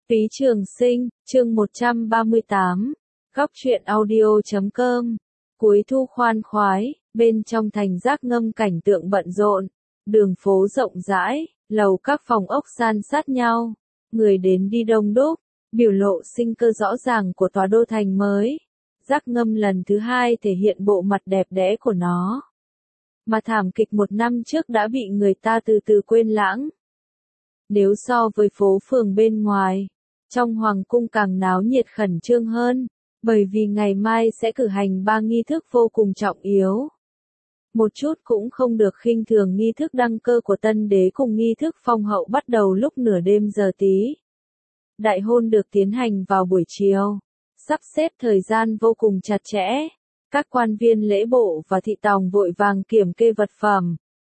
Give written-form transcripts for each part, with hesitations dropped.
Phí Trường Sinh, chương 138, góc truyện audio.com. Cuối thu khoan khoái, bên trong thành Giác Ngâm cảnh tượng bận rộn, đường phố rộng rãi, lầu các phòng ốc san sát nhau, người đến đi đông đúc, biểu lộ sinh cơ rõ ràng của tòa đô thành mới. Giác Ngâm lần thứ hai thể hiện bộ mặt đẹp đẽ của nó. Mà thảm kịch một năm trước đã bị người ta từ từ quên lãng. Nếu so với phố phường bên ngoài, trong hoàng cung càng náo nhiệt khẩn trương hơn, bởi vì ngày mai sẽ cử hành 3 nghi thức vô cùng trọng yếu. Một chút cũng không được khinh thường nghi thức đăng cơ của tân đế cùng nghi thức phong hậu bắt đầu lúc nửa đêm giờ tí. Đại hôn được tiến hành vào buổi chiều, sắp xếp thời gian vô cùng chặt chẽ. Các quan viên lễ bộ và thị tòng vội vàng kiểm kê vật phẩm,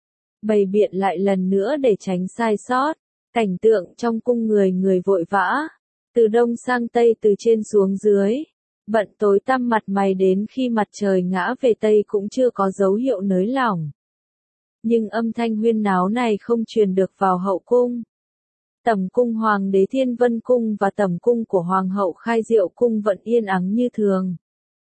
bày biện lại lần nữa để tránh sai sót. Cảnh tượng trong cung người người vội vã, từ đông sang tây, từ trên xuống dưới, bận tối tăm mặt mày đến khi mặt trời ngã về tây cũng chưa có dấu hiệu nới lỏng. Nhưng âm thanh huyên náo này không truyền được vào hậu cung. Tẩm cung Hoàng đế Thiên Vân Cung và tẩm cung của Hoàng hậu Khai Diệu Cung vẫn yên ắng như thường.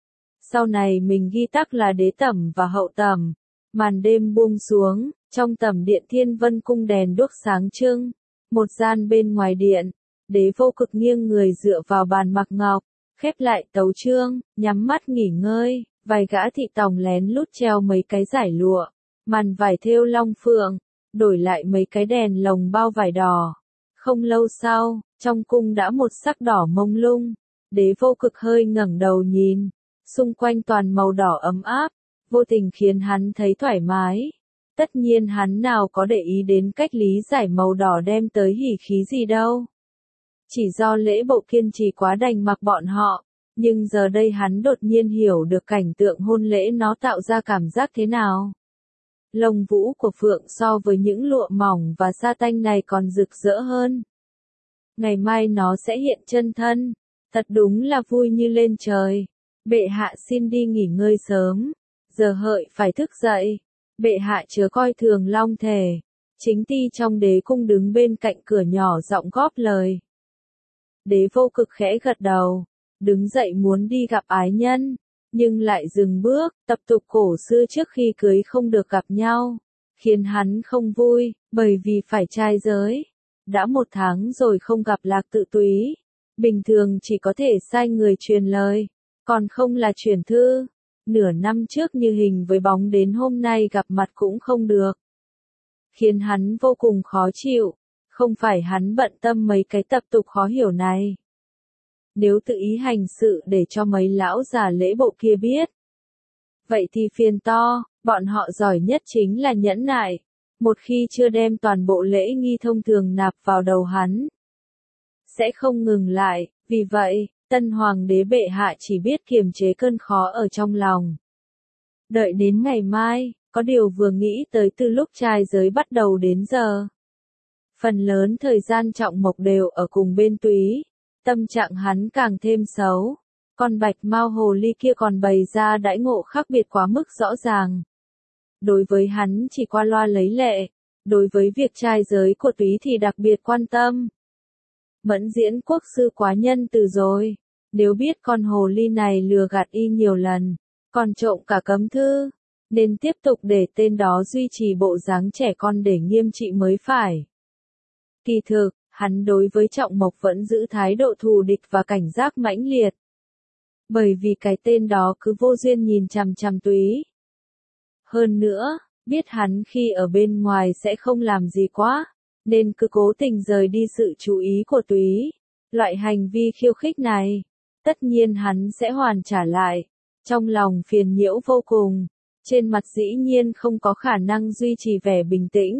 Sau này mình ghi tắc là đế tẩm và hậu tẩm. Màn đêm buông xuống, trong tẩm điện Thiên Vân Cung đèn đuốc sáng trưng. Một gian bên ngoài điện, đế vô cực nghiêng người dựa vào bàn mặc ngọc, khép lại tấu chương, nhắm mắt nghỉ ngơi. Vài gã thị tòng lén lút treo mấy cái giải lụa, màn vải thêu long phượng, đổi lại mấy cái đèn lồng bao vải đỏ. Không lâu sau, trong cung đã một sắc đỏ mông lung. Đế vô cực hơi ngẩng đầu nhìn, xung quanh toàn màu đỏ ấm áp, vô tình khiến hắn thấy thoải mái. Tất nhiên hắn nào có để ý đến cách lý giải màu đỏ đem tới hỉ khí gì đâu. Chỉ do lễ bộ kiên trì quá đành mặc bọn họ, nhưng giờ đây hắn đột nhiên hiểu được cảnh tượng hôn lễ nó tạo ra cảm giác thế nào. Lông vũ của phượng so với những lụa mỏng và sa tanh này còn rực rỡ hơn. Ngày mai nó sẽ hiện chân thân, thật đúng là vui như lên trời. Bệ hạ xin đi nghỉ ngơi sớm, giờ hợi phải thức dậy. Bệ hạ chớ coi thường long thể. Chính ti trong đế cung đứng bên cạnh cửa nhỏ giọng góp lời. Đế vô cực khẽ gật đầu, đứng dậy muốn đi gặp ái nhân, nhưng lại dừng bước. Tập tục cổ xưa trước khi cưới không được gặp nhau, khiến hắn không vui, bởi vì phải trai giới. Đã 1 tháng rồi không gặp Lạc Tự Túy, bình thường chỉ có thể sai người truyền lời, còn không là chuyển thư. Nửa năm trước như hình với bóng đến hôm nay gặp mặt cũng không được, khiến hắn vô cùng khó chịu. Không phải hắn bận tâm mấy cái tập tục khó hiểu này. Nếu tự ý hành sự để cho mấy lão già lễ bộ kia biết, vậy thì phiền to. Bọn họ giỏi nhất chính là nhẫn nại. Một khi chưa đem toàn bộ lễ nghi thông thường nạp vào đầu hắn, sẽ không ngừng lại. Vì vậy, tân hoàng đế bệ hạ chỉ biết kiềm chế cơn khó ở trong lòng. Đợi đến ngày mai, có điều vừa nghĩ tới từ lúc trai giới bắt đầu đến giờ. Phần lớn thời gian Trọng Mộc đều ở cùng bên Túy, tâm trạng hắn càng thêm xấu. Con bạch mao hồ ly kia còn bày ra đãi ngộ khác biệt quá mức rõ ràng. Đối với hắn chỉ qua loa lấy lệ, đối với việc trai giới của Túy thì đặc biệt quan tâm. Mẫn Diễn quốc sư quá nhân từ rồi, nếu biết con hồ ly này lừa gạt y nhiều lần, còn trộm cả cấm thư, nên tiếp tục để tên đó duy trì bộ dáng trẻ con để nghiêm trị mới phải. Kỳ thực, hắn đối với Trọng Mộc vẫn giữ thái độ thù địch và cảnh giác mãnh liệt. Bởi vì cái tên đó cứ vô duyên nhìn chằm chằm Túy. Hơn nữa, biết hắn khi ở bên ngoài sẽ không làm gì quá, nên cứ cố tình rời đi sự chú ý của Túy. Loại hành vi khiêu khích này, tất nhiên hắn sẽ hoàn trả lại. Trong lòng phiền nhiễu vô cùng, trên mặt dĩ nhiên không có khả năng duy trì vẻ bình tĩnh.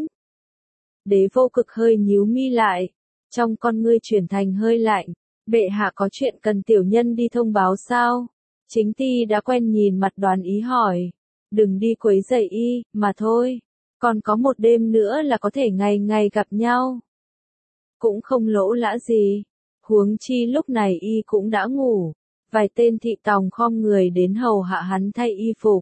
Đế vô cực hơi nhíu mi lại, trong con ngươi chuyển thành hơi lạnh. Bệ hạ có chuyện cần tiểu nhân đi thông báo sao? Chính ti đã quen nhìn mặt đoán ý hỏi. Đừng đi quấy rầy y, mà thôi. Còn có 1 đêm nữa là có thể ngày ngày gặp nhau. Cũng không lỗ lã gì. Huống chi lúc này y cũng đã ngủ. Vài tên thị tòng khom người đến hầu hạ hắn thay y phục.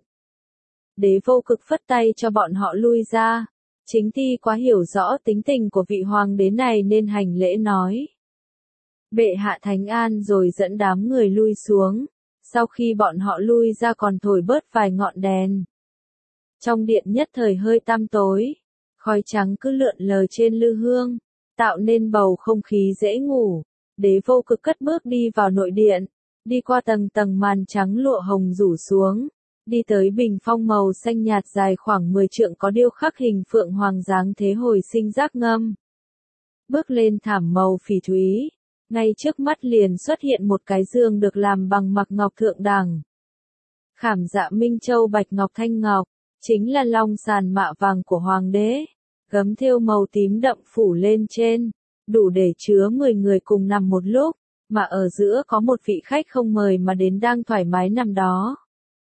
Đế vô cực phất tay cho bọn họ lui ra. Chính ti quá hiểu rõ tính tình của vị hoàng đế này nên hành lễ nói. Bệ hạ thánh an rồi dẫn đám người lui xuống, sau khi bọn họ lui ra còn thổi bớt vài ngọn đèn. Trong điện nhất thời hơi tăm tối, khói trắng cứ lượn lờ trên lư hương, tạo nên bầu không khí dễ ngủ. Đế Vô Cực cất bước đi vào nội điện, đi qua tầng tầng màn trắng lụa hồng rủ xuống, đi tới bình phong màu xanh nhạt dài khoảng 10 trượng có điêu khắc hình phượng hoàng dáng thế hồi sinh giác ngâm. Bước lên thảm màu phỉ thúy, ngay trước mắt liền xuất hiện một cái giường được làm bằng mặc ngọc thượng đẳng. Khảm dạ minh châu bạch ngọc thanh ngọc, chính là long sàn mạ vàng của hoàng đế, gấm thêu màu tím đậm phủ lên trên, đủ để chứa 10 người cùng nằm một lúc, mà ở giữa có một vị khách không mời mà đến đang thoải mái nằm đó.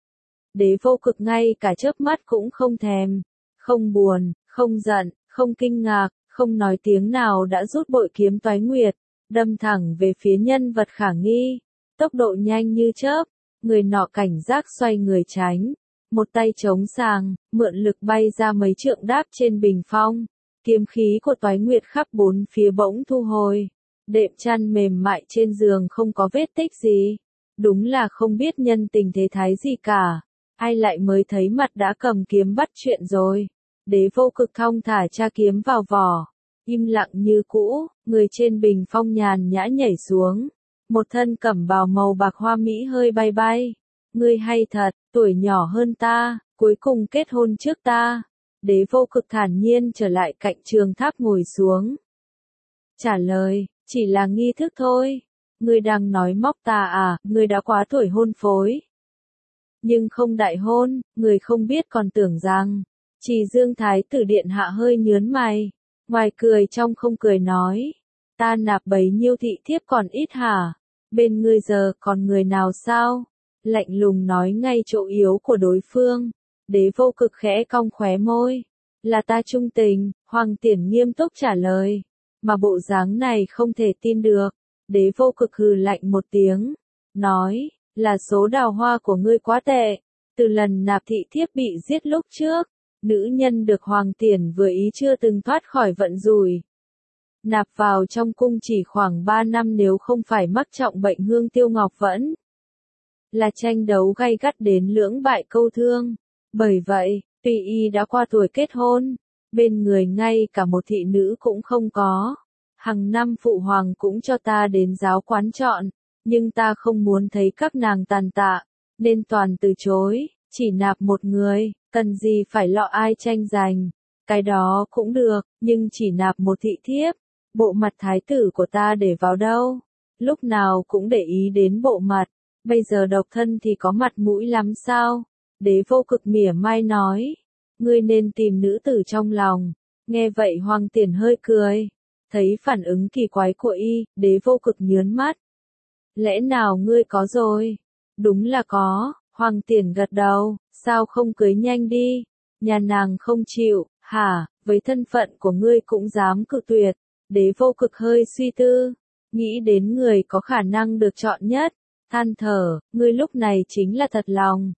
Đế Vô Cực ngay cả chớp mắt cũng không thèm, không buồn, không giận, không kinh ngạc, không nói tiếng nào đã rút bội kiếm toái nguyệt, đâm thẳng về phía nhân vật khả nghi, tốc độ nhanh như chớp, người nọ cảnh giác xoay người tránh, một tay chống sàng, mượn lực bay ra mấy trượng đáp trên bình phong, kiếm khí của toái nguyệt khắp bốn phía bỗng thu hồi, đệm chăn mềm mại trên giường không có vết tích gì, đúng là không biết nhân tình thế thái gì cả, ai lại mới thấy mặt đã cầm kiếm bắt chuyện rồi. Đế Vô Cực thong thả tra kiếm vào vỏ, im lặng như cũ, người trên bình phong nhàn nhã nhảy xuống, một thân cẩm bào màu bạc hoa mỹ hơi bay bay. Ngươi hay thật, tuổi nhỏ hơn ta, cuối cùng kết hôn trước ta. Đế Vô Cực thản nhiên trở lại cạnh trường tháp ngồi xuống. Trả lời, chỉ là nghi thức thôi. Ngươi đang nói móc ta à, ngươi đã quá tuổi hôn phối. Nhưng không đại hôn, người không biết còn tưởng rằng. Chỉ Dương Thái tử điện hạ hơi nhớn mày, ngoài cười trong không cười nói. Ta nạp bấy nhiêu thị thiếp còn ít hả? Bên ngươi giờ còn người nào sao? Lạnh lùng nói ngay chỗ yếu của đối phương. Đế Vô Cực khẽ cong khóe môi. Là ta trung tình, Hoàng Tiển nghiêm túc trả lời. Mà bộ dáng này không thể tin được. Đế Vô Cực hừ lạnh một tiếng. Nói, là số đào hoa của ngươi quá tệ. Từ lần nạp thị thiếp bị giết lúc trước, nữ nhân được Hoàng Tiển vừa ý chưa từng thoát khỏi vận rủi. Nạp vào trong cung chỉ khoảng 3 năm nếu không phải mắc trọng bệnh hương tiêu ngọc vẫn là tranh đấu gay gắt đến lưỡng bại câu thương. Bởi vậy, tuy y đã qua tuổi kết hôn, bên người ngay cả một thị nữ cũng không có. Hằng năm phụ hoàng cũng cho ta đến giáo quán chọn, nhưng ta không muốn thấy các nàng tàn tạ, nên toàn từ chối, chỉ nạp một người, cần gì phải lo ai tranh giành. Cái đó cũng được, nhưng chỉ nạp một thị thiếp. Bộ mặt thái tử của ta để vào đâu? Lúc nào cũng để ý đến bộ mặt. Bây giờ độc thân thì có mặt mũi lắm sao? Đế Vô Cực mỉa mai nói. Ngươi nên tìm nữ tử trong lòng. Nghe vậy Hoàng Tiển hơi cười. Thấy phản ứng kỳ quái của y, Đế Vô Cực nhớn mắt. Lẽ nào ngươi có rồi? Đúng là có. Hoàng Tiển gật đầu. Sao không cưới nhanh đi? Nhà nàng không chịu, hả? Với thân phận của ngươi cũng dám cự tuyệt. Đế Vô Cực hơi suy tư. Nghĩ đến người có khả năng được chọn nhất. Than thở, ngươi lúc này chính là thật lòng.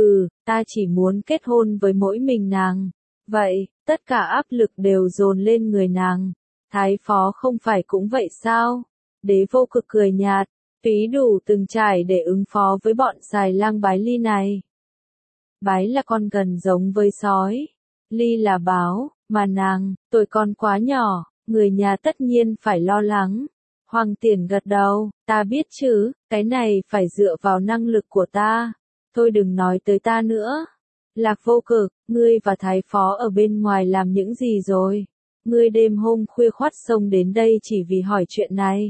Ta chỉ muốn kết hôn với mỗi mình nàng. Vậy, tất cả áp lực đều dồn lên người nàng. Thái phó không phải cũng vậy sao? Đế Vô Cực cười nhạt, phí đủ từng trải để ứng phó với bọn xài lang bái ly này. Bái là con gần giống với sói. Ly là báo, mà nàng, tuổi còn quá nhỏ, người nhà tất nhiên phải lo lắng. Hoàng Tiển gật đầu, ta biết chứ, cái này phải dựa vào năng lực của ta. Thôi đừng nói tới ta nữa. Lạc Vô Cực, ngươi và thái phó ở bên ngoài làm những gì rồi? Ngươi đêm hôm khuya khoắt xông đến đây chỉ vì hỏi chuyện này.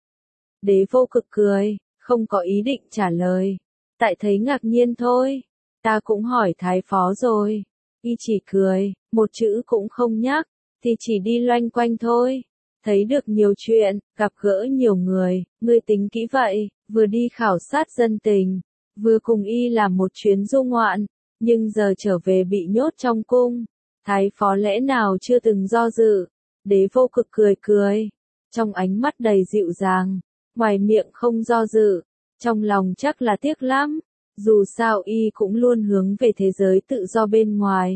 Đế Vô Cực cười, không có ý định trả lời. Tại thấy ngạc nhiên thôi. Ta cũng hỏi thái phó rồi. Y chỉ cười, một chữ cũng không nhắc, thì chỉ đi loanh quanh thôi. Thấy được nhiều chuyện, gặp gỡ nhiều người, ngươi tính kỹ vậy, vừa đi khảo sát dân tình, vừa cùng y làm một chuyến du ngoạn, nhưng giờ trở về bị nhốt trong cung. Thái phó lẽ nào chưa từng do dự? Đế Vô Cực cười cười, trong ánh mắt đầy dịu dàng, ngoài miệng không do dự, trong lòng chắc là tiếc lắm, dù sao y cũng luôn hướng về thế giới tự do bên ngoài.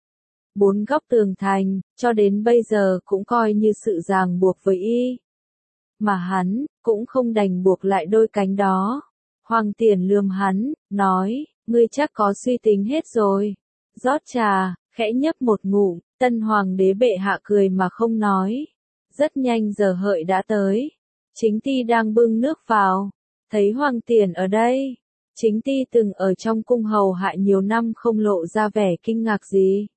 4 góc tường thành, cho đến bây giờ cũng coi như sự ràng buộc với y. mà hắn cũng không đành buộc lại đôi cánh đó. Hoàng Tiền lườm hắn, nói, ngươi chắc có suy tính hết rồi. Rót trà, khẽ nhấp một ngụm, tân hoàng đế bệ hạ cười mà không nói. Rất nhanh giờ hợi đã tới. Chính ti đang bưng nước vào. Thấy Hoàng Tiền ở đây. Chính ti từng ở trong cung hầu hạ nhiều năm không lộ ra vẻ kinh ngạc gì.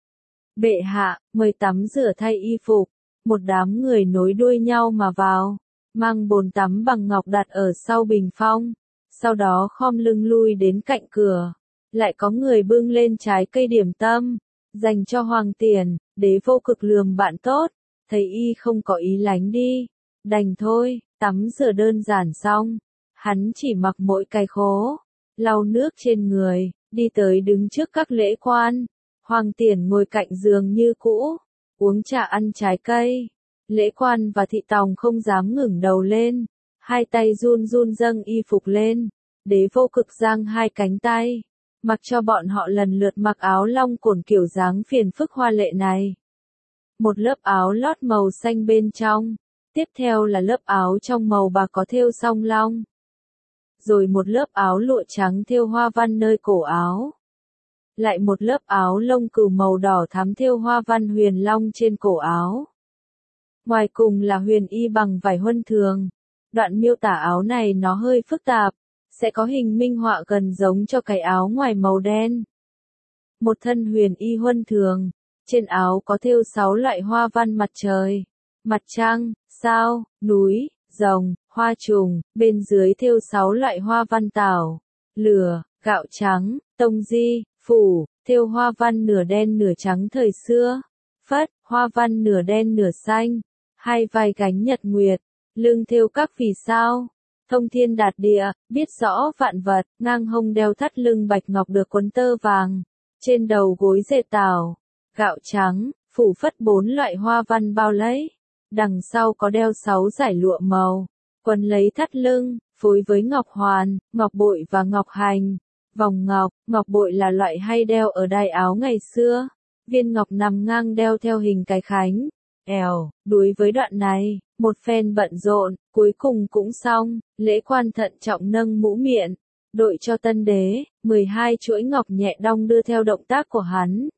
Bệ hạ, mời tắm rửa thay y phục. Một đám người nối đuôi nhau mà vào. Mang bồn tắm bằng ngọc đặt ở sau bình phong. Sau đó khom lưng lui đến cạnh cửa. Lại có người bưng lên trái cây điểm tâm. Dành cho Hoàng Tiền, đế vô cực lườm bạn tốt. Thấy y không có ý lánh đi. Đành thôi, tắm rửa đơn giản xong. Hắn chỉ mặc mỗi cái khố. Lau nước trên người, đi tới đứng trước các lễ quan. Hoàng Tiền ngồi cạnh giường như cũ. Uống trà ăn trái cây. Lễ quan và thị tòng không dám ngẩng đầu lên. Hai tay run run dâng y phục lên. Đế vô cực giang hai cánh tay. Mặc cho bọn họ lần lượt mặc áo long cổn kiểu dáng phiền phức hoa lệ này. Một lớp áo lót màu xanh bên trong. Tiếp theo là lớp áo trong màu bạc có thêu song long. Rồi một lớp áo lụa trắng thêu hoa văn nơi cổ áo. Lại một lớp áo lông cừu màu đỏ thắm thêu hoa văn huyền long trên cổ áo. Ngoài cùng là huyền y bằng vải huân thường. Đoạn miêu tả áo này nó hơi phức tạp. Sẽ có hình minh họa gần giống cho cái áo ngoài màu đen. Một thân huyền y huân thường. Trên áo có thêu 6 loại hoa văn mặt trời, mặt trăng, sao, núi, rồng, hoa trùng. Bên dưới thêu 6 loại hoa văn tảo, lửa, gạo trắng, tông di, phủ. Thêu hoa văn nửa đen nửa trắng thời xưa. Phất, hoa văn nửa đen nửa xanh. Hai vai gánh nhật nguyệt. Lưng thêu các vì sao. Thông thiên đạt địa, biết rõ vạn vật. Ngang hông đeo thắt lưng bạch ngọc được quấn tơ vàng. Trên đầu gối dệt tảo, gạo trắng, phủ phất 4 loại hoa văn bao lấy. Đằng sau có đeo 6 dải lụa màu. Quấn lấy thắt lưng, phối với ngọc hoàn, ngọc bội và ngọc hành. Vòng ngọc, ngọc bội là loại hay đeo ở đai áo ngày xưa. Viên ngọc nằm ngang đeo theo hình cái khánh. Đối với đoạn này, một phen bận rộn, cuối cùng cũng xong. Lễ quan thận trọng nâng mũ miện. Đội cho tân đế, 12 chuỗi ngọc nhẹ đong đưa theo động tác của hắn.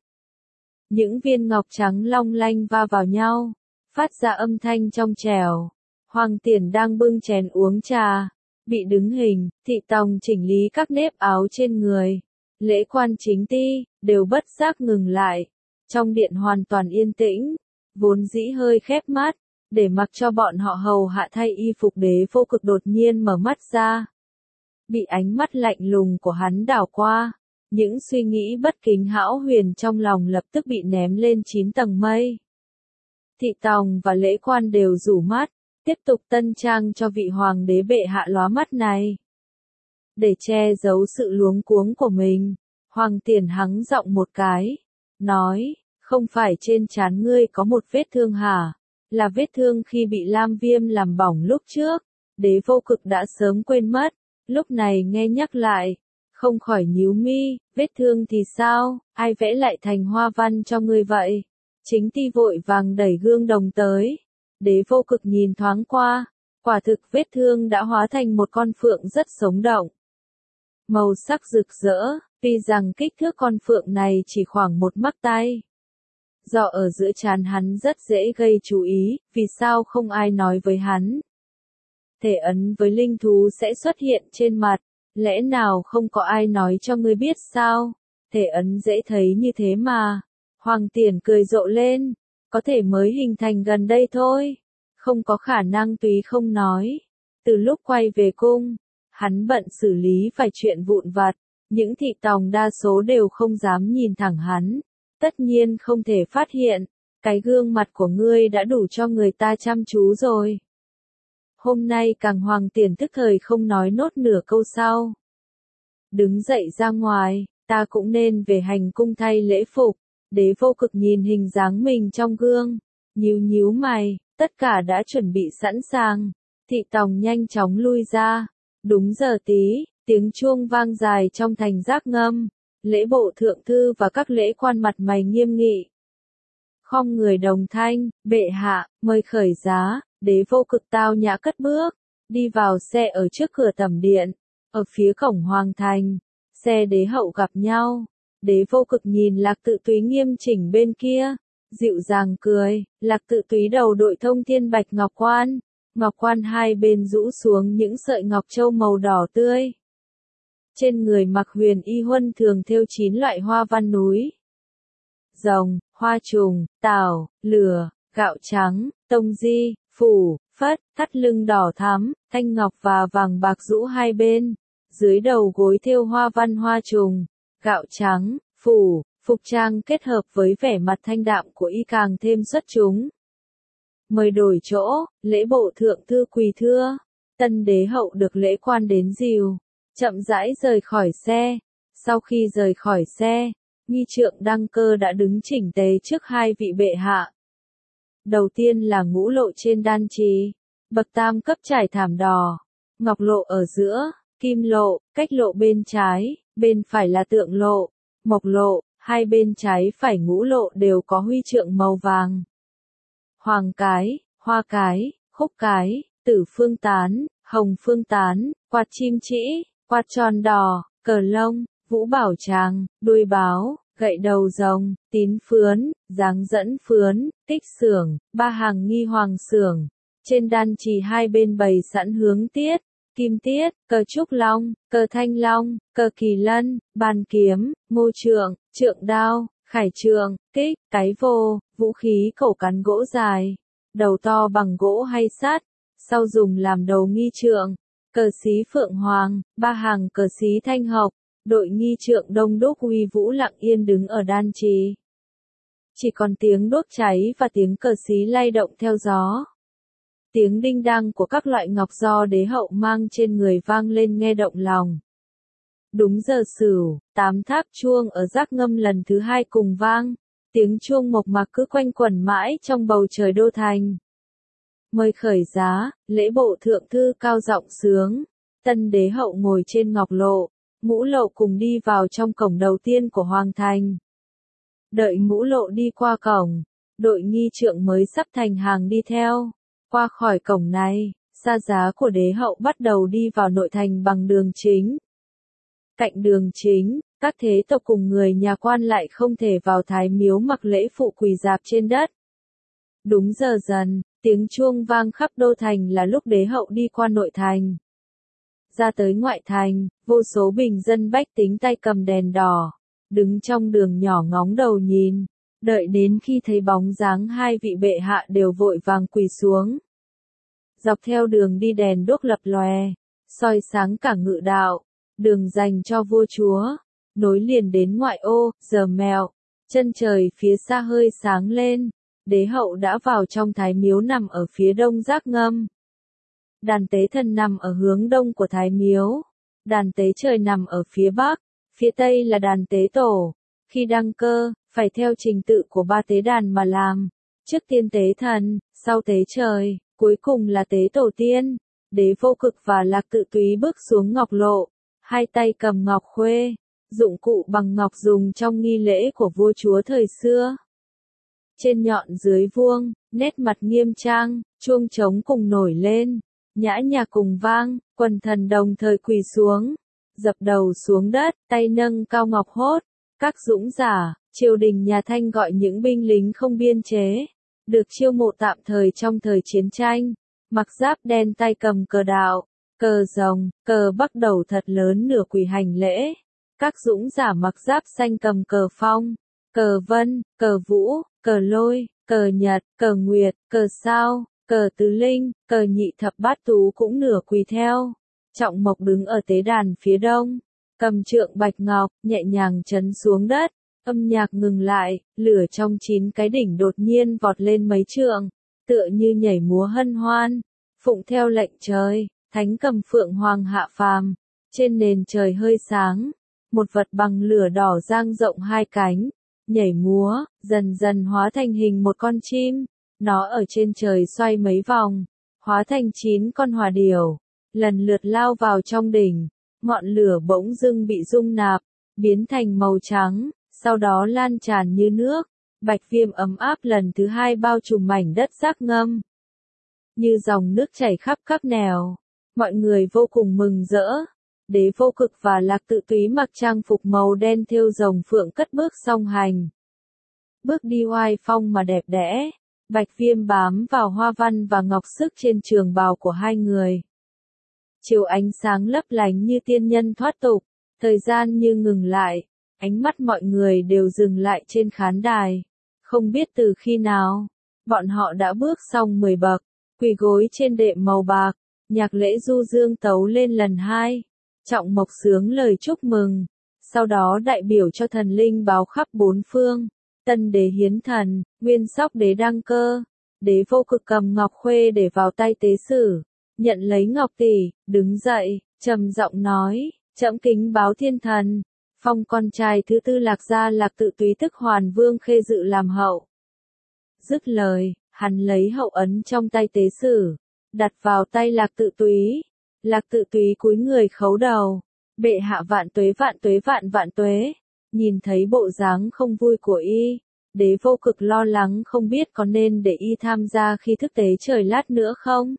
Những viên ngọc trắng long lanh va vào nhau, phát ra âm thanh trong trẻo. Hoàng Tiền đang bưng chén uống trà, bị đứng hình, thị tòng chỉnh lý các nếp áo trên người. Lễ quan chính ti, đều bất giác ngừng lại. Trong điện hoàn toàn yên tĩnh, vốn dĩ hơi khép mắt, để mặc cho bọn họ hầu hạ thay y phục. Đế vô cực đột nhiên mở mắt ra. Bị ánh mắt lạnh lùng của hắn đảo qua. Những suy nghĩ bất kính hão huyền trong lòng lập tức bị ném lên 9 tầng mây. Thị tòng và lễ quan đều rủ mắt, tiếp tục tân trang cho vị hoàng đế bệ hạ lóa mắt này. Để che giấu sự luống cuống của mình, Hoàng Tiền hắng giọng một cái, nói, không phải trên trán ngươi có một vết thương hả? Là vết thương khi bị lam viêm làm bỏng lúc trước. Đế vô cực đã sớm quên mất, lúc này nghe nhắc lại. Không khỏi nhíu mi, vết thương thì sao, ai vẽ lại thành hoa văn cho ngươi vậy? Chính ti vội vàng đẩy gương đồng tới. Đế vô cực nhìn thoáng qua, quả thực vết thương đã hóa thành một con phượng rất sống động. Màu sắc rực rỡ, tuy rằng kích thước con phượng này chỉ khoảng một mắt tay. Do ở giữa trán hắn rất dễ gây chú ý, vì sao không ai nói với hắn? Thể ấn với linh thú sẽ xuất hiện trên mặt. Lẽ nào không có ai nói cho ngươi biết sao? Thể ấn dễ thấy như thế mà. Hoàng Tiền cười rộ lên. Có thể mới hình thành gần đây thôi. Không có khả năng túy không nói. Từ lúc quay về cung, hắn bận xử lý vài chuyện vụn vặt. Những thị tòng đa số đều không dám nhìn thẳng hắn. Tất nhiên không thể phát hiện. Cái gương mặt của ngươi đã đủ cho người ta chăm chú rồi. Hôm nay càng Hoàng Tiền tức thời không nói nốt nửa câu sau. Đứng dậy ra ngoài, ta cũng nên về hành cung thay lễ phục. Đế vô cực nhìn hình dáng mình trong gương, nhíu nhíu mày, tất cả đã chuẩn bị sẵn sàng. Thị tòng nhanh chóng lui ra. Đúng giờ tí, tiếng chuông vang dài trong thành Giác Ngâm. Lễ bộ thượng thư và các lễ quan mặt mày nghiêm nghị. Khom người đồng thanh, bệ hạ, mời khởi giá. Đế Vô Cực tao nhã cất bước, đi vào xe ở trước cửa tẩm điện, ở phía cổng hoàng thành, xe đế hậu gặp nhau. Đế Vô Cực nhìn Lạc Tự Túy nghiêm chỉnh bên kia, dịu dàng cười. Lạc Tự Túy đầu đội thông thiên bạch ngọc quan hai bên rũ xuống những sợi ngọc châu màu đỏ tươi. Trên người mặc huyền y huân thường thêu 9 loại hoa văn núi rồng, hoa trùng, tảo, lửa, gạo trắng, tông di, phủ, phất, thắt lưng đỏ thắm, thanh ngọc và vàng bạc rũ hai bên. Dưới đầu gối thêu hoa văn hoa trùng, gạo trắng, phủ, phục trang kết hợp với vẻ mặt thanh đạm của y càng thêm xuất chúng. Mời đổi chỗ, lễ bộ thượng thư quỳ thưa. Tân đế hậu được lễ quan đến dìu, chậm rãi rời khỏi xe. Sau khi rời khỏi xe, nghi trượng Đăng Cơ đã đứng chỉnh tề trước hai vị bệ hạ. Đầu tiên là ngũ lộ trên đan trì, bậc tam cấp trải thảm đỏ, ngọc lộ ở giữa, kim lộ, cách lộ bên trái, bên phải là tượng lộ, mộc lộ, hai bên trái phải ngũ lộ đều có huy trượng màu vàng. Hoàng cái, hoa cái, khúc cái, tử phương tán, hồng phương tán, quạt chim trĩ, quạt tròn đỏ, cờ lông, vũ bảo tràng, đuôi báo, gậy đầu rồng, tín phướn, dáng dẫn phướn, tích xưởng, ba hàng nghi hoàng xưởng. Trên đan trì hai bên bày sẵn hướng tiết, kim tiết, cờ trúc long, cờ thanh long, cờ kỳ lân, bàn kiếm, ngô trượng, trượng đao, khải trượng, kích, cái vô, vũ khí cẩu cán gỗ dài, đầu to bằng gỗ hay sắt, sau dùng làm đầu nghi trượng, cờ xí phượng hoàng, ba hàng cờ xí thanh học, đội nghi trượng đông đúc uy vũ lặng yên đứng ở đan trì. Chỉ còn tiếng đốt cháy và tiếng cờ xí lay động theo gió. Tiếng đinh đăng của các loại ngọc do đế hậu mang trên người vang lên nghe động lòng. Đúng giờ Sửu, 8 tháp chuông ở Giác Ngâm lần thứ 2 cùng vang, tiếng chuông mộc mạc cứ quanh quẩn mãi trong bầu trời đô thành. Mời khởi giá, lễ bộ thượng thư cao giọng sướng, tân đế hậu ngồi trên ngọc lộ, ngũ lộ cùng đi vào trong cổng đầu tiên của hoàng thành. Đợi ngũ lộ đi qua cổng, đội nghi trượng mới sắp thành hàng đi theo. Qua khỏi cổng này, xa giá của đế hậu bắt đầu đi vào nội thành bằng đường chính. Cạnh đường chính, các thế tộc cùng người nhà quan lại không thể vào thái miếu mặc lễ phụ quỳ rạp trên đất. Đúng giờ dần, tiếng chuông vang khắp đô thành là lúc đế hậu đi qua nội thành. Ra tới ngoại thành, vô số bình dân bách tính tay cầm đèn đỏ, đứng trong đường nhỏ ngóng đầu nhìn, đợi đến khi thấy bóng dáng hai vị bệ hạ đều vội vàng quỳ xuống. Dọc theo đường đi đèn đuốc lập lòe, soi sáng cả ngự đạo, đường dành cho vua chúa, nối liền đến ngoại ô, giờ mẹo, chân trời phía xa hơi sáng lên, đế hậu đã vào trong thái miếu nằm ở phía đông Giác Ngâm. Đàn tế thần nằm ở hướng đông của thái miếu, đàn tế trời nằm ở phía bắc, phía tây là đàn tế tổ. Khi đăng cơ, phải theo trình tự của 3 tế đàn mà làm, trước tiên tế thần, sau tế trời, cuối cùng là tế tổ tiên. Đế Vô Cực và Lạc Tự Túy bước xuống ngọc lộ, hai tay cầm ngọc khuê, dụng cụ bằng ngọc dùng trong nghi lễ của vua chúa thời xưa. Trên nhọn dưới vuông, nét mặt nghiêm trang, chuông trống cùng nổi lên, nhã nhạc cùng vang, quần thần đồng thời quỳ xuống, dập đầu xuống đất, tay nâng cao ngọc hốt. Các dũng giả, triều đình nhà Thanh gọi những binh lính không biên chế, được chiêu mộ tạm thời trong thời chiến tranh, mặc giáp đen tay cầm cờ đạo, cờ rồng, cờ bắc đầu thật lớn nửa quỳ hành lễ. Các dũng giả mặc giáp xanh cầm cờ phong, cờ vân, cờ vũ, cờ lôi, cờ nhật, cờ nguyệt, cờ sao, cờ tứ linh, cờ nhị thập bát tú cũng nửa quỳ theo. Trọng Mộc đứng ở tế đàn phía đông, cầm trượng bạch ngọc, nhẹ nhàng chấn xuống đất, âm nhạc ngừng lại, lửa trong 9 cái đỉnh đột nhiên vọt lên mấy trượng, tựa như nhảy múa hân hoan, phụng theo lệnh trời, thánh cầm phượng hoàng hạ phàm, trên nền trời hơi sáng, một vật bằng lửa đỏ dang rộng 2 cánh, nhảy múa, dần dần hóa thành hình một con chim, nó ở trên trời xoay mấy vòng, hóa thành 9 con hỏa điểu, lần lượt lao vào trong đỉnh. Ngọn lửa bỗng dưng bị rung nạp, biến thành màu trắng, sau đó lan tràn như nước, bạch viêm ấm áp lần thứ 2 bao trùm mảnh đất Giác Ngâm. như dòng nước chảy khắp các nẻo. Mọi người vô cùng mừng rỡ. Đế Vô Cực và Lạc Tự Túy mặc trang phục màu đen thêu rồng phượng cất bước song hành. Bước đi oai phong mà đẹp đẽ, bạch viêm bám vào hoa văn và ngọc sức trên trường bào của hai người. Chiều ánh sáng lấp lánh như tiên nhân thoát tục, thời gian như ngừng lại, ánh mắt mọi người đều dừng lại trên khán đài. Không biết từ khi nào, bọn họ đã bước xong 10 bậc, quỳ gối trên đệm màu bạc, nhạc lễ du dương tấu lên lần 2. Trọng Mộc sướng lời chúc mừng, sau đó đại biểu cho thần linh báo khắp bốn phương. Tân đế hiến thần, Nguyên Sóc đế đăng cơ, Đế Vô Cực cầm ngọc khuê để vào tay tế sử, nhận lấy ngọc tỷ, đứng dậy, trầm giọng nói, trẫm kính báo thiên thần, phong con trai thứ tư Lạc gia Lạc Tự Túy tức Hoàn Vương Khê Dự làm hậu. Dứt lời, hắn lấy hậu ấn trong tay tế sử, đặt vào tay Lạc Tự Túy. Lạc Tự Túy cúi người khấu đầu, bệ hạ vạn tuế vạn tuế vạn vạn tuế. Nhìn thấy bộ dáng không vui của y, Đế Vô Cực lo lắng không biết có nên để y tham gia khi thức tế trời lát nữa không.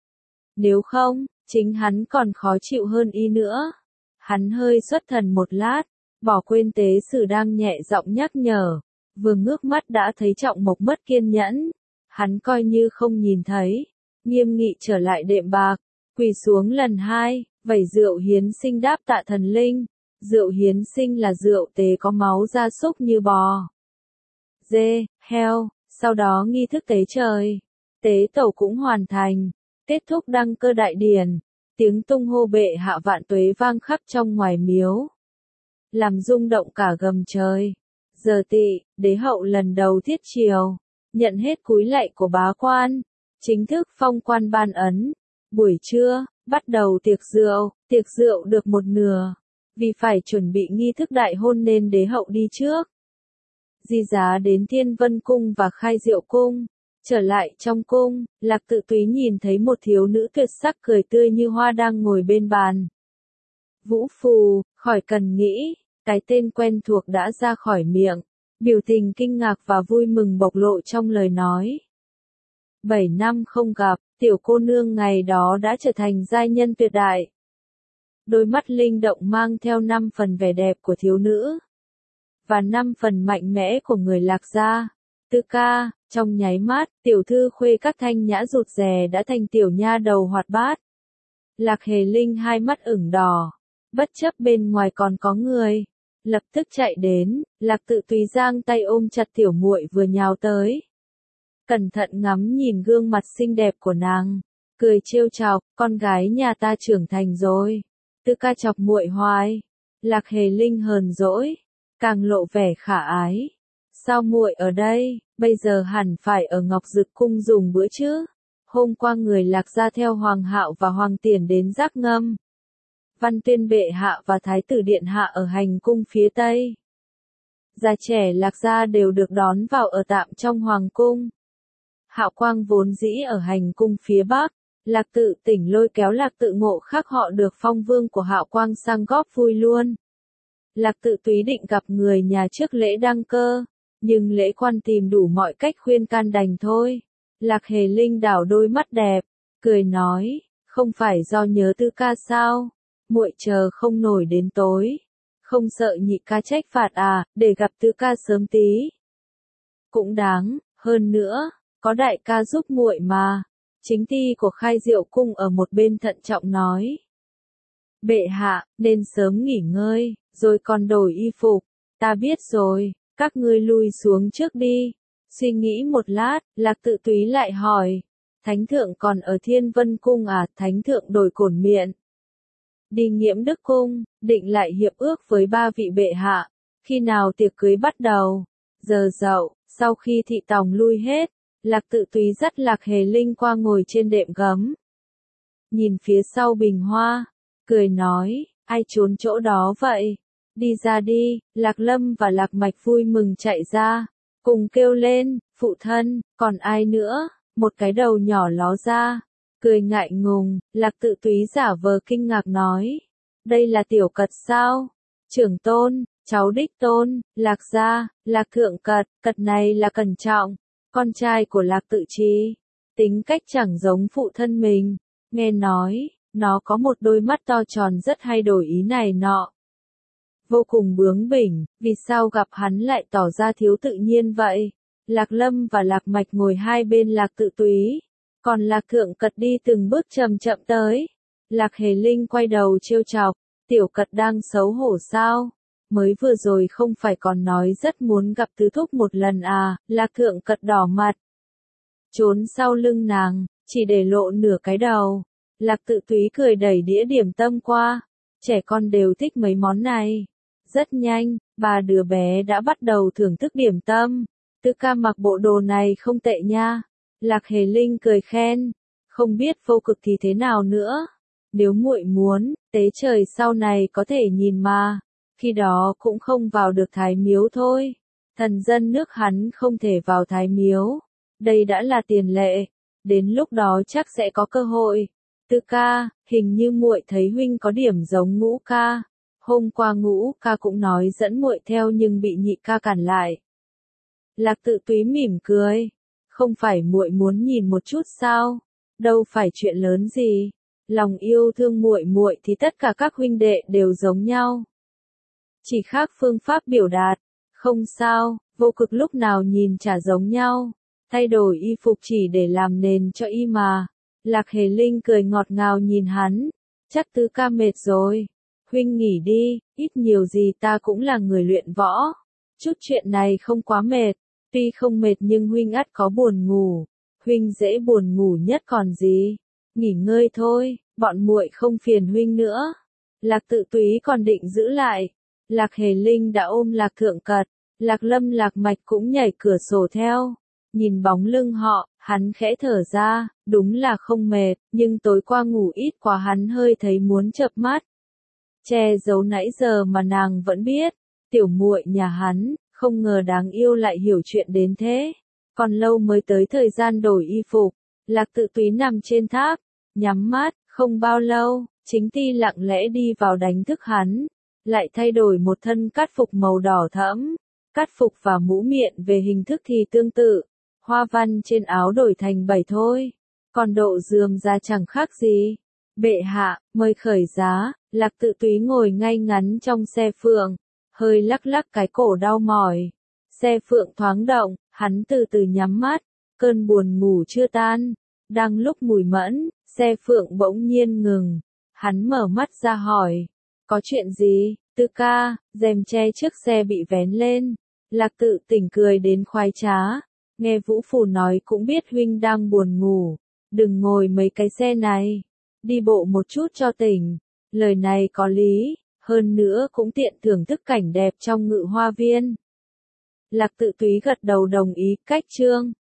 Nếu không, chính hắn còn khó chịu hơn y nữa. Hắn hơi xuất thần một lát, bỏ quên tế sử đang nhẹ giọng nhắc nhở, vừa ngước mắt đã thấy Trọng Mộc mất kiên nhẫn. Hắn coi như không nhìn thấy, nghiêm nghị trở lại đệm bạc, quỳ xuống lần 2, vẩy rượu hiến sinh đáp tạ thần linh. Rượu hiến sinh là rượu tế có máu gia súc như bò, dê, heo, sau đó nghi thức tế trời, tế tẩu cũng hoàn thành, kết thúc đăng cơ đại điển, tiếng tung hô bệ hạ vạn tuế vang khắp trong ngoài miếu, làm rung động cả gầm trời. Giờ Tỵ, đế hậu lần đầu thiết triều, nhận hết cúi lạy của bá quan, chính thức phong quan ban ấn. Buổi trưa, bắt đầu tiệc rượu được một nửa. Vì phải chuẩn bị nghi thức đại hôn nên đế hậu đi trước. Di giá đến Thiên Vân Cung và Khai Diệu Cung. Trở lại trong cung, Lạc Tự Túy nhìn thấy một thiếu nữ tuyệt sắc cười tươi như hoa đang ngồi bên bàn. Vũ Phù, khỏi cần nghĩ, cái tên quen thuộc đã ra khỏi miệng. Biểu tình kinh ngạc và vui mừng bộc lộ trong lời nói. 7 năm không gặp, tiểu cô nương ngày đó đã trở thành giai nhân tuyệt đại. Đôi mắt linh động mang theo 5 phần vẻ đẹp của thiếu nữ, và 5 phần mạnh mẽ của người Lạc gia. Tư ca, trong nháy mắt, tiểu thư khuê các thanh nhã rụt rè đã thành tiểu nha đầu hoạt bát. Lạc Hề Linh hai mắt ửng đỏ, bất chấp bên ngoài còn có người, lập tức chạy đến. Lạc Tự Túy giang tay ôm chặt tiểu muội vừa nhào tới, cẩn thận ngắm nhìn gương mặt xinh đẹp của nàng, cười trêu chọc, con gái nhà ta trưởng thành rồi. Tư ca chọc muội hoài. Lạc Hề Linh hờn dỗi, càng lộ vẻ khả ái. Sao muội ở đây, bây giờ hẳn phải ở Ngọc Dực cung dùng bữa chứ. Hôm qua người Lạc gia theo Hoàng Hạo và Hoàng Tiền đến Giác Ngâm. Văn Tuyên bệ hạ và Thái tử điện hạ ở hành cung phía Tây. Già trẻ Lạc gia đều được đón vào ở tạm trong Hoàng cung. Hạo Quang vốn dĩ ở hành cung phía Bắc. Lạc Tự Tỉnh lôi kéo Lạc Tự Ngộ khác họ được phong vương của Hạo Quang sang góp vui luôn. Lạc Tự Túy định gặp người nhà trước lễ đăng cơ, nhưng lễ quan tìm đủ mọi cách khuyên can đành thôi. Lạc Hề Linh đảo đôi mắt đẹp, cười nói, không phải do nhớ Tư ca sao, muội chờ không nổi đến tối, không sợ nhị ca trách phạt à, để gặp Tư ca sớm tí. Cũng đáng, hơn nữa, có đại ca giúp muội mà. Chính ty của Khai Diệu Cung ở một bên thận trọng nói. Bệ hạ, nên sớm nghỉ ngơi, rồi còn đổi y phục. Ta biết rồi, các ngươi lui xuống trước đi. Suy nghĩ một lát, Lạc Tự Túy lại hỏi. Thánh thượng còn ở Thiên Vân Cung à? Thánh thượng đổi cổn miệng. Đi Nghiễm Đức Cung, định lại hiệp ước với 3 vị bệ hạ. Khi nào tiệc cưới bắt đầu? Giờ dậu, sau khi thị tòng lui hết. Lạc Tự Túy dắt Lạc Hề Linh qua ngồi trên đệm gấm. Nhìn phía sau bình hoa, cười nói, ai trốn chỗ đó vậy? Đi ra đi. Lạc Lâm và Lạc Mạch vui mừng chạy ra, cùng kêu lên, phụ thân, còn ai nữa? Một cái đầu nhỏ ló ra, cười ngại ngùng. Lạc Tự Túy giả vờ kinh ngạc nói, đây là tiểu cật sao? Trưởng tôn, cháu đích tôn, Lạc gia, Lạc thượng cật, cật này là Cẩn Trọng, con trai của Lạc Tự Trì. tính cách chẳng giống phụ thân mình, nghe nói, nó có một đôi mắt to tròn rất hay đổi ý này nọ. Vô cùng bướng bỉnh, vì sao gặp hắn lại tỏ ra thiếu tự nhiên vậy? Lạc Lâm và Lạc Mạch ngồi hai bên Lạc Tự Túy, còn Lạc Thượng Cật đi từng bước chậm chậm tới. Lạc Hề Linh quay đầu trêu chọc, Tiểu Cật đang xấu hổ sao? Mới vừa rồi không phải còn nói rất muốn gặp tứ thúc một lần à? Lạc Thượng Cật đỏ mặt, trốn sau lưng nàng, chỉ để lộ nửa cái đầu. Lạc Tự Túy cười đẩy đĩa điểm tâm qua, trẻ con đều thích mấy món này. Rất nhanh, ba đứa bé đã bắt đầu thưởng thức điểm tâm. Tư Ca mặc bộ đồ này không tệ nha. Lạc Hề Linh cười khen, không biết Vô Cực thì thế nào nữa. Nếu muội muốn, tế trời sau này có thể nhìn mà. Khi đó cũng không vào được Thái Miếu thôi. Thần dân nước hắn không thể vào Thái Miếu. Đây đã là tiền lệ. Đến lúc đó chắc sẽ có cơ hội. Tư Ca, hình như muội thấy huynh có điểm giống Ngũ ca. Hôm qua Ngũ ca cũng nói dẫn muội theo nhưng bị Nhị ca cản lại. Lạc Tự Túy mỉm cười, không phải muội muốn nhìn một chút sao? Đâu phải chuyện lớn gì. Lòng yêu thương muội muội thì tất cả các huynh đệ đều giống nhau. Chỉ khác phương pháp biểu đạt. Không sao, Vô Cực lúc nào nhìn chả giống nhau. Thay đổi y phục chỉ để làm nền cho y mà. Lạc Hề Linh cười ngọt ngào nhìn hắn. Chắc Tứ Ca mệt rồi. Huynh nghỉ đi, ít nhiều gì ta cũng là người luyện võ. Chút chuyện này không quá mệt. Tuy không mệt nhưng huynh ắt có buồn ngủ. Huynh dễ buồn ngủ nhất còn gì. Nghỉ ngơi thôi, bọn muội không phiền huynh nữa. Lạc Tự Túy còn định giữ lại. Lạc Hề Linh đã ôm Lạc Thượng Cật. Lạc Lâm Lạc Mạch cũng nhảy cửa sổ theo. Nhìn bóng lưng họ, hắn khẽ thở ra, đúng là không mệt, nhưng tối qua ngủ ít quá hắn hơi thấy muốn chợp mắt. Che giấu nãy giờ mà nàng vẫn biết, tiểu muội nhà hắn, không ngờ đáng yêu lại hiểu chuyện đến thế. Còn lâu mới tới thời gian đổi y phục, Lạc Tự Túy nằm trên tháp, nhắm mắt, không bao lâu, Chính Ti lặng lẽ đi vào đánh thức hắn, lại thay đổi một thân cát phục màu đỏ thẫm. Cát phục và mũ miệng về hình thức thì tương tự, hoa văn trên áo đổi thành 7 thôi, còn độ rườm rà chẳng khác gì. Bệ hạ, mời khởi giá. Lạc Tự Túy ngồi ngay ngắn trong xe phượng, hơi lắc lắc cái cổ đau mỏi. Xe phượng thoáng động, hắn từ từ nhắm mắt, cơn buồn ngủ chưa tan. Đang lúc mùi mẫn, xe phượng bỗng nhiên ngừng. Hắn mở mắt ra hỏi, có chuyện gì? Tư Ca, rèm che trước xe bị vén lên. Lạc Tự Tỉnh cười đến khoái trá. Nghe Vũ Phù nói cũng biết huynh đang buồn ngủ. Đừng ngồi mấy cái xe này. Đi bộ một chút cho tỉnh. Lời này có lý, hơn nữa cũng tiện thưởng thức cảnh đẹp trong Ngự Hoa Viên. Lạc Tự Túy gật đầu đồng ý, cách chương.